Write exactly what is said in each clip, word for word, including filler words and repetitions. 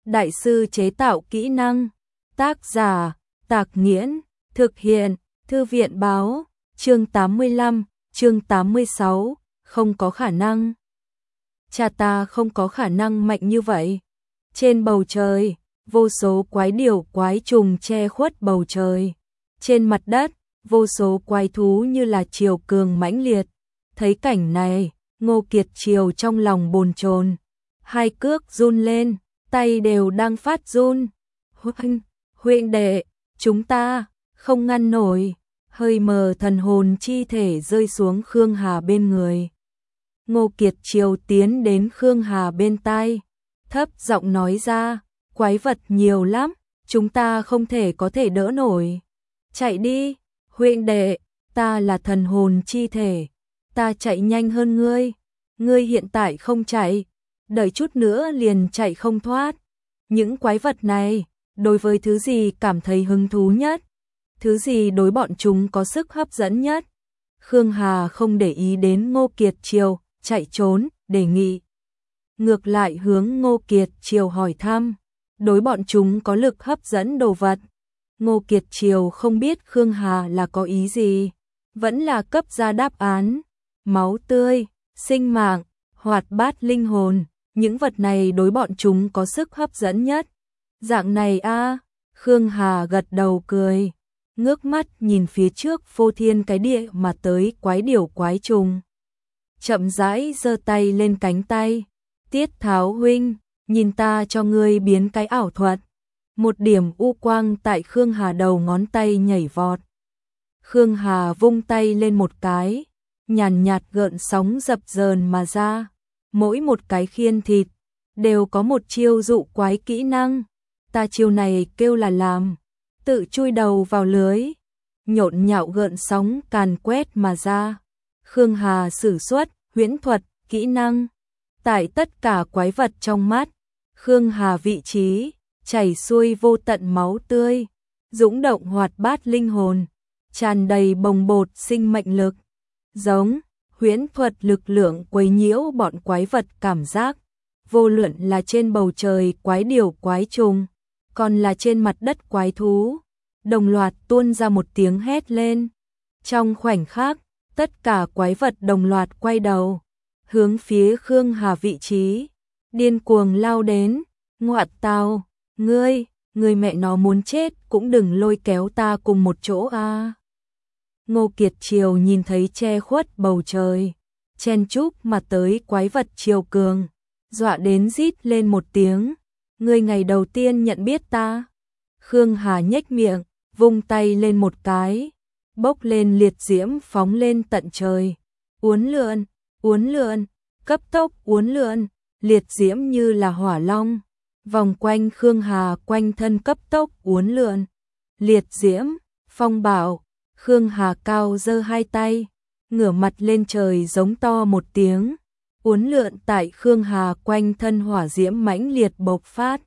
Đại sư chế tạo kỹ năng. Tác giả, Tạc Nghiễn. Thực hiện, Thư viện Báo. Chương tám mươi lăm, chương tám mươi sáu, không có khả năng. Cha ta không có khả năng mạnh như vậy. Trên bầu trời, vô số quái điểu quái trùng che khuất bầu trời. Trên mặt đất, vô số quái thú như là triều cường mãnh liệt. Thấy cảnh này, Ngô Kiệt Triều trong lòng bồn chồn, hai cước run lên, tay đều đang phát run. Huynh, huynh đệ, chúng ta không ngăn nổi. Hơi mờ thần hồn chi thể rơi xuống Khương Hà bên người. Ngô Kiệt Triều tiến đến Khương Hà bên tai, thấp giọng nói ra, quái vật nhiều lắm, chúng ta không thể có thể đỡ nổi. Chạy đi, huynh đệ, ta là thần hồn chi thể, ta chạy nhanh hơn ngươi, ngươi hiện tại không chạy, đợi chút nữa liền chạy không thoát. Những quái vật này, đối với thứ gì cảm thấy hứng thú nhất? Thứ gì đối bọn chúng có sức hấp dẫn nhất? Khương Hà không để ý đến Ngô Kiệt Triều, chạy trốn, đề nghị. Ngược lại hướng Ngô Kiệt Triều hỏi thăm, đối bọn chúng có lực hấp dẫn đồ vật. Ngô Kiệt Triều không biết Khương Hà là có ý gì, vẫn là cấp ra đáp án. Máu tươi, sinh mạng, hoạt bát linh hồn, những vật này đối bọn chúng có sức hấp dẫn nhất. Dạng này a, Khương Hà gật đầu cười, ngước mắt nhìn phía trước phô thiên cái địa mà tới quái điểu quái trùng. Chậm rãi giơ tay lên cánh tay, Tiết Tháo huynh, nhìn ta cho ngươi biến cái ảo thuật. Một điểm u quang tại Khương Hà đầu ngón tay nhảy vọt. Khương Hà vung tay lên một cái, nhàn nhạt gợn sóng dập dờn mà ra. Mỗi một cái khiên thịt, đều có một chiêu dụ quái kỹ năng. Ta chiêu này kêu là làm, tự chui đầu vào lưới. Nhộn nhạo gợn sóng càn quét mà ra. Khương Hà sử xuất huyễn thuật, kỹ năng. Tại tất cả quái vật trong mắt, Khương Hà vị trí, chảy xuôi vô tận máu tươi, dũng động hoạt bát linh hồn, tràn đầy bồng bột sinh mệnh lực. Giống, huyễn thuật lực lượng quấy nhiễu bọn quái vật cảm giác, vô luận là trên bầu trời quái điểu quái trùng, còn là trên mặt đất quái thú, đồng loạt tuôn ra một tiếng hét lên. Trong khoảnh khắc, tất cả quái vật đồng loạt quay đầu, hướng phía Khương Hà vị trí, điên cuồng lao đến. Ngoạn tào, ngươi, ngươi mẹ nó muốn chết cũng đừng lôi kéo ta cùng một chỗ a. Ngô Kiệt Triều nhìn thấy che khuất bầu trời, chen chúc mà tới quái vật triều cường, dọa đến rít lên một tiếng. Ngươi ngày đầu tiên nhận biết ta. Khương Hà nhếch miệng, vung tay lên một cái, bốc lên liệt diễm phóng lên tận trời. Uốn lượn, uốn lượn, cấp tốc uốn lượn, liệt diễm như là hỏa long, vòng quanh Khương Hà quanh thân cấp tốc uốn lượn. Liệt diễm, phong bạo, Khương Hà cao giơ hai tay, ngửa mặt lên trời giống to một tiếng, uốn lượn tại Khương Hà quanh thân hỏa diễm mãnh liệt bộc phát.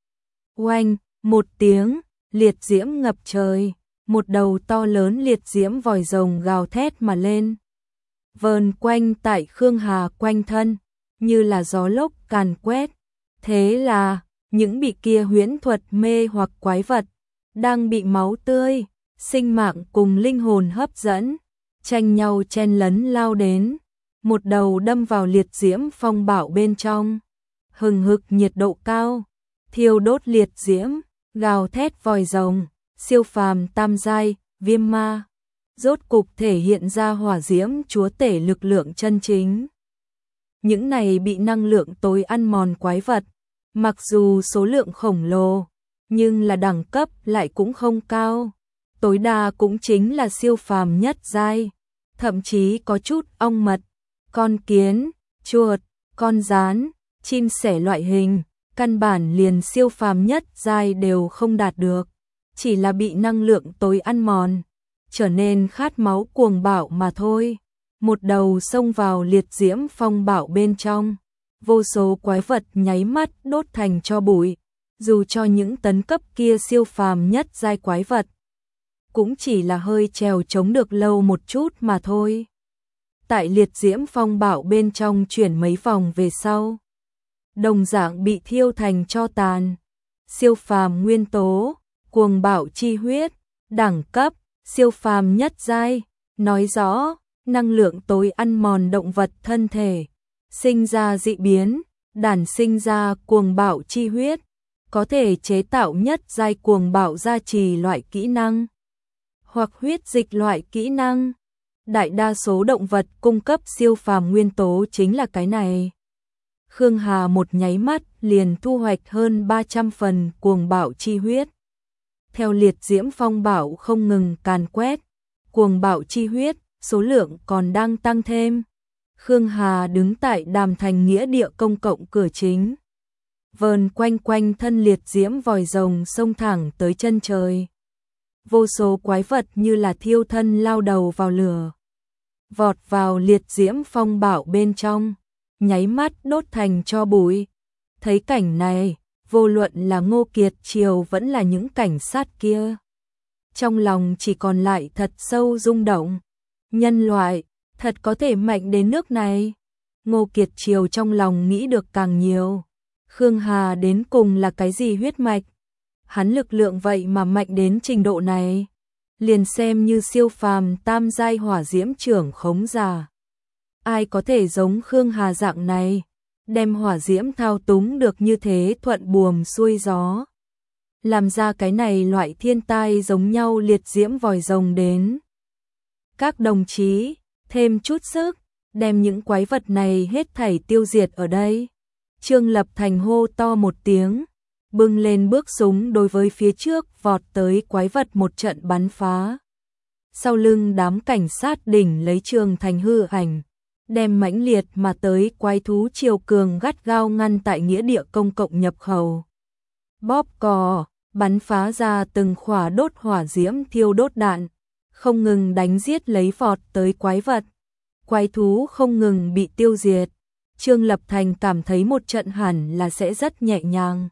Oanh, một tiếng, liệt diễm ngập trời, một đầu to lớn liệt diễm vòi rồng gào thét mà lên, vờn quanh tại Khương Hà quanh thân, như là gió lốc càn quét. Thế là, những bị kia huyễn thuật mê hoặc quái vật, đang bị máu tươi, sinh mạng cùng linh hồn hấp dẫn, tranh nhau chen lấn lao đến, một đầu đâm vào liệt diễm phong bạo bên trong. Hừng hực nhiệt độ cao, thiêu đốt liệt diễm, gào thét vòi rồng, siêu phàm tam giai, viêm ma, rốt cục thể hiện ra hỏa diễm chúa tể lực lượng chân chính. Những này bị năng lượng tối ăn mòn quái vật, mặc dù số lượng khổng lồ, nhưng là đẳng cấp lại cũng không cao, tối đa cũng chính là siêu phàm nhất giai, thậm chí có chút ong mật, con kiến, chuột, con gián, chim sẻ loại hình, căn bản liền siêu phàm nhất giai đều không đạt được, chỉ là bị năng lượng tối ăn mòn, trở nên khát máu cuồng bạo mà thôi. Một đầu xông vào liệt diễm phong bạo bên trong, vô số quái vật nháy mắt đốt thành tro bụi, dù cho những tấn cấp kia siêu phàm nhất giai quái vật, cũng chỉ là hơi trèo chống được lâu một chút mà thôi. Tại liệt diễm phong bạo bên trong chuyển mấy vòng về sau, đồng dạng bị thiêu thành tro tàn, siêu phàm nguyên tố, cuồng bạo chi huyết, đẳng cấp, siêu phàm nhất giai, nói rõ, năng lượng tối ăn mòn động vật thân thể, sinh ra dị biến, đản sinh ra cuồng bạo chi huyết, có thể chế tạo nhất giai cuồng bạo gia trì loại kỹ năng, hoặc huyết dịch loại kỹ năng. Đại đa số động vật cung cấp siêu phàm nguyên tố chính là cái này. Khương Hà một nháy mắt liền thu hoạch hơn ba trăm phần cuồng bạo chi huyết. Theo liệt diễm phong bạo không ngừng càn quét, cuồng bạo chi huyết, số lượng còn đang tăng thêm. Khương Hà đứng tại Đàm Thành nghĩa địa công cộng cửa chính. Vờn quanh quanh thân liệt diễm vòi rồng xông thẳng tới chân trời. Vô số quái vật như là thiêu thân lao đầu vào lửa, vọt vào liệt diễm phong bạo bên trong, nháy mắt đốt thành tro bụi. Thấy cảnh này, vô luận là Ngô Kiệt Triều vẫn là những cảnh sát kia, trong lòng chỉ còn lại thật sâu rung động. Nhân loại, thật có thể mạnh đến nước này. Ngô Kiệt Triều trong lòng nghĩ được càng nhiều. Khương Hà đến cùng là cái gì huyết mạch? Hắn lực lượng vậy mà mạnh đến trình độ này, liền xem như siêu phàm tam giai hỏa diễm trưởng khống giả. Ai có thể giống Khương Hà dạng này, đem hỏa diễm thao túng được như thế thuận buồm xuôi gió. Làm ra cái này loại thiên tai giống nhau liệt diễm vòi rồng đến. Các đồng chí, thêm chút sức, đem những quái vật này hết thảy tiêu diệt ở đây. Trương Lập Thành hô to một tiếng, bưng lên bước súng đối với phía trước vọt tới quái vật một trận bắn phá. Sau lưng đám cảnh sát đỉnh lấy Trường Thành hư ảnh, đem mãnh liệt mà tới quái thú triều cường gắt gao ngăn tại nghĩa địa công cộng nhập khẩu. Bóp cò, bắn phá ra từng khỏa đốt hỏa diễm thiêu đốt đạn, không ngừng đánh giết lấy vọt tới quái vật. Quái thú không ngừng bị tiêu diệt. Trương Lập Thành cảm thấy một trận hẳn là sẽ rất nhẹ nhàng.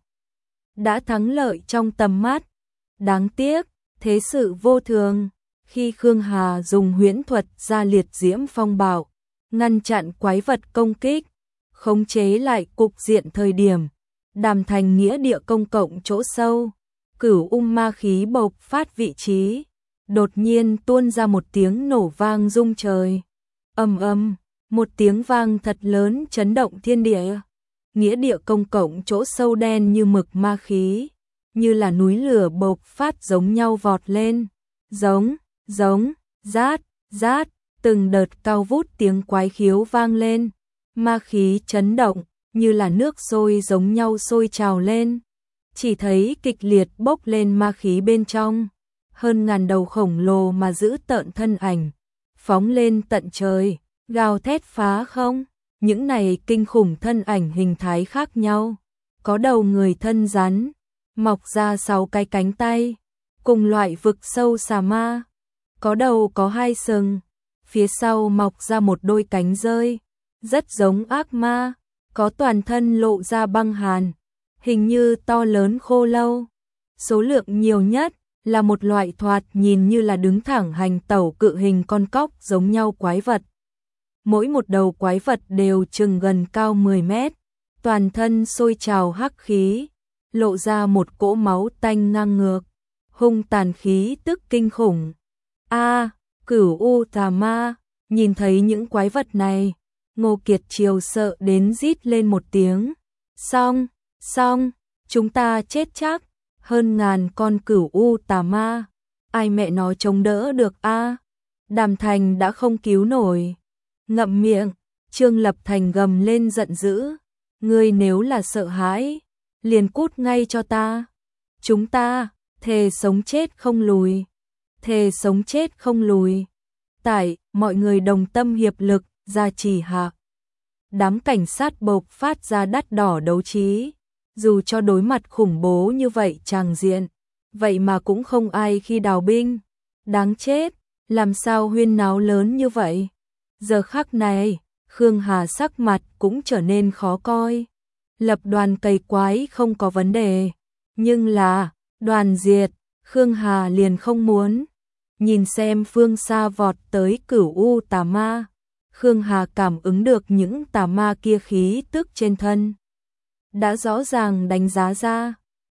Đã thắng lợi trong tầm mắt. Đáng tiếc, thế sự vô thường. Khi Khương Hà dùng huyễn thuật ra liệt diễm phong bạo, ngăn chặn quái vật công kích, khống chế lại cục diện thời điểm, Đàm Thành nghĩa địa công cộng chỗ sâu, cửu ung ma khí bộc phát vị trí, đột nhiên tuôn ra một tiếng nổ vang rung trời. Ầm ầm, một tiếng vang thật lớn chấn động thiên địa. Nghĩa địa công cộng chỗ sâu đen như mực ma khí, như là núi lửa bộc phát giống nhau vọt lên, giống, giống, rát, rát, từng đợt cao vút tiếng quái khiếu vang lên, ma khí chấn động, như là nước sôi giống nhau sôi trào lên. Chỉ thấy kịch liệt bốc lên ma khí bên trong, hơn ngàn đầu khổng lồ mà giữ tợn thân ảnh, phóng lên tận trời, gào thét phá không. Những này kinh khủng thân ảnh hình thái khác nhau, có đầu người thân rắn, mọc ra sáu cái cánh tay, cùng loại vực sâu xà ma, có đầu có hai sừng, phía sau mọc ra một đôi cánh rơi, rất giống ác ma, có toàn thân lộ ra băng hàn, hình như to lớn khô lâu. Số lượng nhiều nhất là một loại thoạt nhìn như là đứng thẳng hành tẩu cự hình con cóc giống nhau quái vật. Mỗi một đầu quái vật đều chừng gần cao mười mét, toàn thân sôi trào hắc khí, lộ ra một cỗ máu tanh ngang ngược, hung tàn khí tức kinh khủng. A, Cửu U Tà Ma, nhìn thấy những quái vật này, Ngô Kiệt Triều sợ đến rít lên một tiếng. Xong, xong, chúng ta chết chắc, hơn ngàn con Cửu U Tà Ma, ai mẹ nó chống đỡ được a? Đàm Thành đã không cứu nổi. Ngậm miệng, Trương Lập Thành gầm lên giận dữ, ngươi nếu là sợ hãi, liền cút ngay cho ta. Chúng ta, thề sống chết không lùi, thề sống chết không lùi. Tại, mọi người đồng tâm hiệp lực, gia trì hạ. Đám cảnh sát bộc phát ra đắt đỏ đấu trí, dù cho đối mặt khủng bố như vậy tràng diện, vậy mà cũng không ai khi đào binh. Đáng chết, làm sao huyên náo lớn như vậy? Giờ khắc này, Khương Hà sắc mặt cũng trở nên khó coi. Lập đoàn cày quái không có vấn đề, nhưng là đoàn diệt, Khương Hà liền không muốn. Nhìn xem phương xa vọt tới Cửu U Tà Ma, Khương Hà cảm ứng được những tà ma kia khí tức trên thân. Đã rõ ràng đánh giá ra,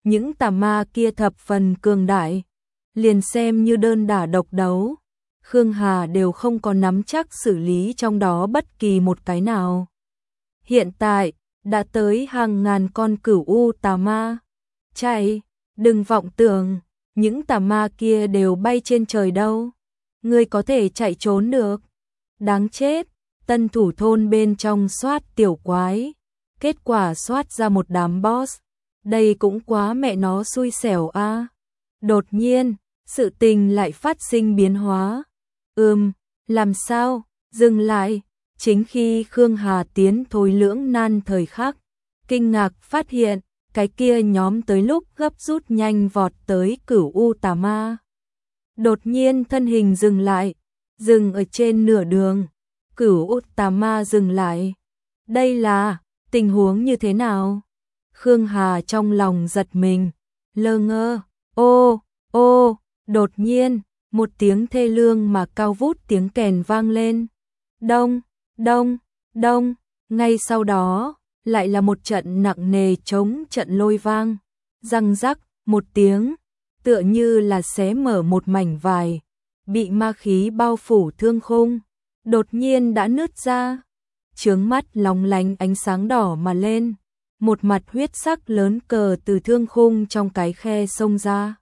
những tà ma kia thập phần cường đại, liền xem như đơn đả độc đấu, Khương Hà đều không có nắm chắc xử lý trong đó bất kỳ một cái nào. Hiện tại, đã tới hàng ngàn con cửu u tà ma. Chạy, đừng vọng tưởng, những tà ma kia đều bay trên trời đâu. Ngươi có thể chạy trốn được. Đáng chết, tân thủ thôn bên trong soát tiểu quái. Kết quả soát ra một đám boss. Đây cũng quá mẹ nó xui xẻo a. À. Đột nhiên, sự tình lại phát sinh biến hóa. Ừm, làm sao? Dừng lại. Chính khi Khương Hà tiến thối lưỡng nan thời khắc, kinh ngạc phát hiện, cái kia nhóm tới lúc gấp rút nhanh vọt tới cửu u tà ma. Đột nhiên thân hình dừng lại, dừng ở trên nửa đường, cửu u tà ma dừng lại. Đây là tình huống như thế nào? Khương Hà trong lòng giật mình, lơ ngơ, ô, ô, đột nhiên, một tiếng thê lương mà cao vút tiếng kèn vang lên. Đông, đông, đông, ngay sau đó, lại là một trận nặng nề chống trận lôi vang, răng rắc, một tiếng, tựa như là xé mở một mảnh vải, bị ma khí bao phủ thương khung, đột nhiên đã nứt ra, chướng mắt lóng lánh ánh sáng đỏ mà lên, một mặt huyết sắc lớn cờ từ thương khung trong cái khe xông ra.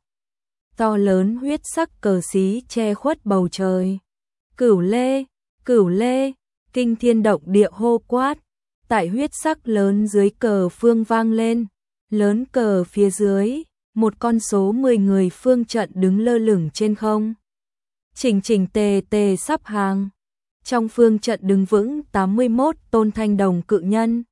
To lớn huyết sắc cờ xí che khuất bầu trời. Cửu lê, cửu lê, kinh thiên động địa hô quát, tại huyết sắc lớn dưới cờ phương vang lên, lớn cờ phía dưới, một con số mười người phương trận đứng lơ lửng trên không. Chỉnh chỉnh tề tề sắp hàng, trong phương trận đứng vững tám mươi mốt tôn thanh đồng cự nhân.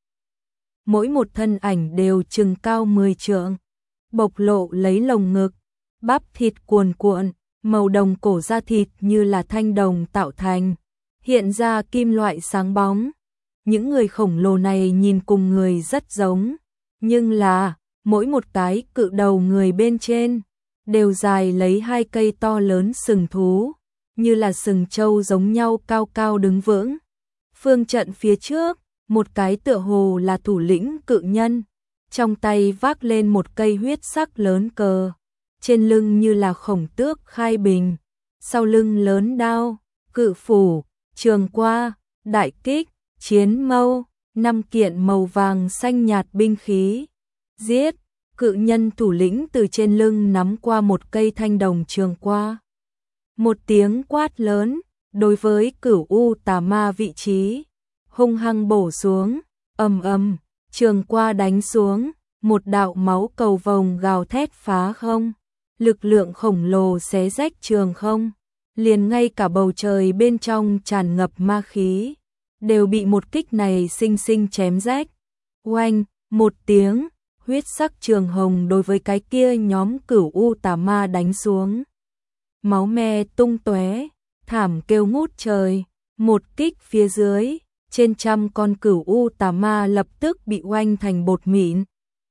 Mỗi một thân ảnh đều chừng cao mười trượng, bộc lộ lấy lồng ngực, bắp thịt cuồn cuộn, màu đồng cổ da thịt như là thanh đồng tạo thành, hiện ra kim loại sáng bóng. Những người khổng lồ này nhìn cùng người rất giống, nhưng là mỗi một cái cự đầu người bên trên đều dài lấy hai cây to lớn sừng thú, như là sừng trâu giống nhau cao cao đứng vững. Phương trận phía trước, một cái tựa hồ là thủ lĩnh cự nhân, trong tay vác lên một cây huyết sắc lớn cờ, trên lưng như là khổng tước khai bình, sau lưng lớn đao, cự phủ, trường qua, đại kích, chiến mâu, năm kiện màu vàng xanh nhạt binh khí. Giết, cự nhân thủ lĩnh từ trên lưng nắm qua một cây thanh đồng trường qua. Một tiếng quát lớn, đối với cửu u tà ma vị trí, hung hăng bổ xuống, ầm ầm, trường qua đánh xuống, một đạo máu cầu vồng gào thét phá không, lực lượng khổng lồ xé rách trường không, liền ngay cả bầu trời bên trong tràn ngập ma khí, đều bị một kích này sinh sinh chém rách. Oanh, một tiếng, huyết sắc trường hồng đối với cái kia nhóm cửu u tà ma đánh xuống. Máu me tung tóe, thảm kêu ngút trời, một kích phía dưới, trên trăm con cửu u tà ma lập tức bị oanh thành bột mịn.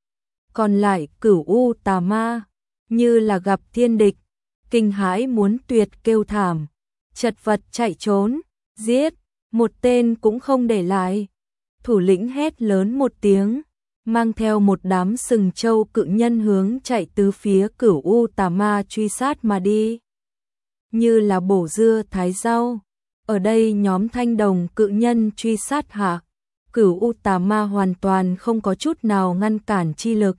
Còn lại cửu u tà ma, như là gặp thiên địch, kinh hãi muốn tuyệt kêu thảm, chật vật chạy trốn, giết, một tên cũng không để lại. Thủ lĩnh hét lớn một tiếng, mang theo một đám sừng trâu cự nhân hướng chạy tứ phía cửu u tà ma truy sát mà đi. Như là bổ dưa thái rau, ở đây nhóm thanh đồng cự nhân truy sát hạ, cửu u tà ma hoàn toàn không có chút nào ngăn cản chi lực.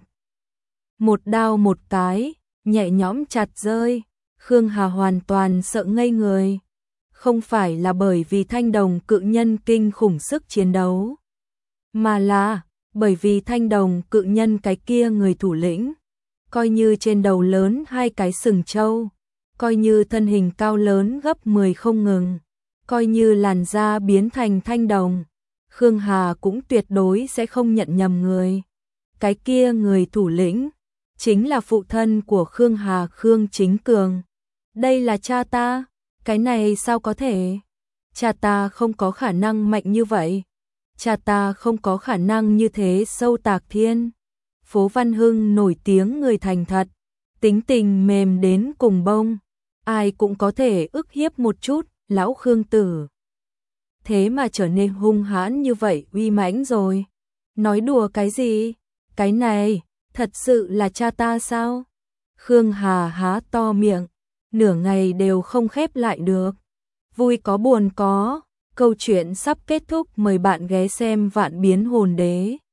Một đao một cái, nhẹ nhõm chặt rơi, Khương Hà hoàn toàn sợ ngây người. Không phải là bởi vì thanh đồng cự nhân kinh khủng sức chiến đấu, mà là bởi vì thanh đồng cự nhân cái kia người thủ lĩnh, coi như trên đầu lớn hai cái sừng trâu, coi như thân hình cao lớn gấp mười không ngừng, coi như làn da biến thành thanh đồng, Khương Hà cũng tuyệt đối sẽ không nhận nhầm người. Cái kia người thủ lĩnh chính là phụ thân của Khương Hà, Khương Chính Cường. Đây là cha ta, cái này sao có thể? Cha ta không có khả năng mạnh như vậy. Cha ta không có khả năng như thế sâu tạc thiên. Phố Văn Hưng nổi tiếng người thành thật, tính tình mềm đến cùng bông, ai cũng có thể ức hiếp một chút, lão Khương tử. Thế mà trở nên hung hãn như vậy, uy mãnh rồi. Nói đùa cái gì? Cái này, Thật sự là cha ta sao? Khương Hà há to miệng, nửa ngày đều không khép lại được. Vui có buồn có, câu chuyện sắp kết thúc, mời bạn ghé xem Vạn Biến Hồn Đế.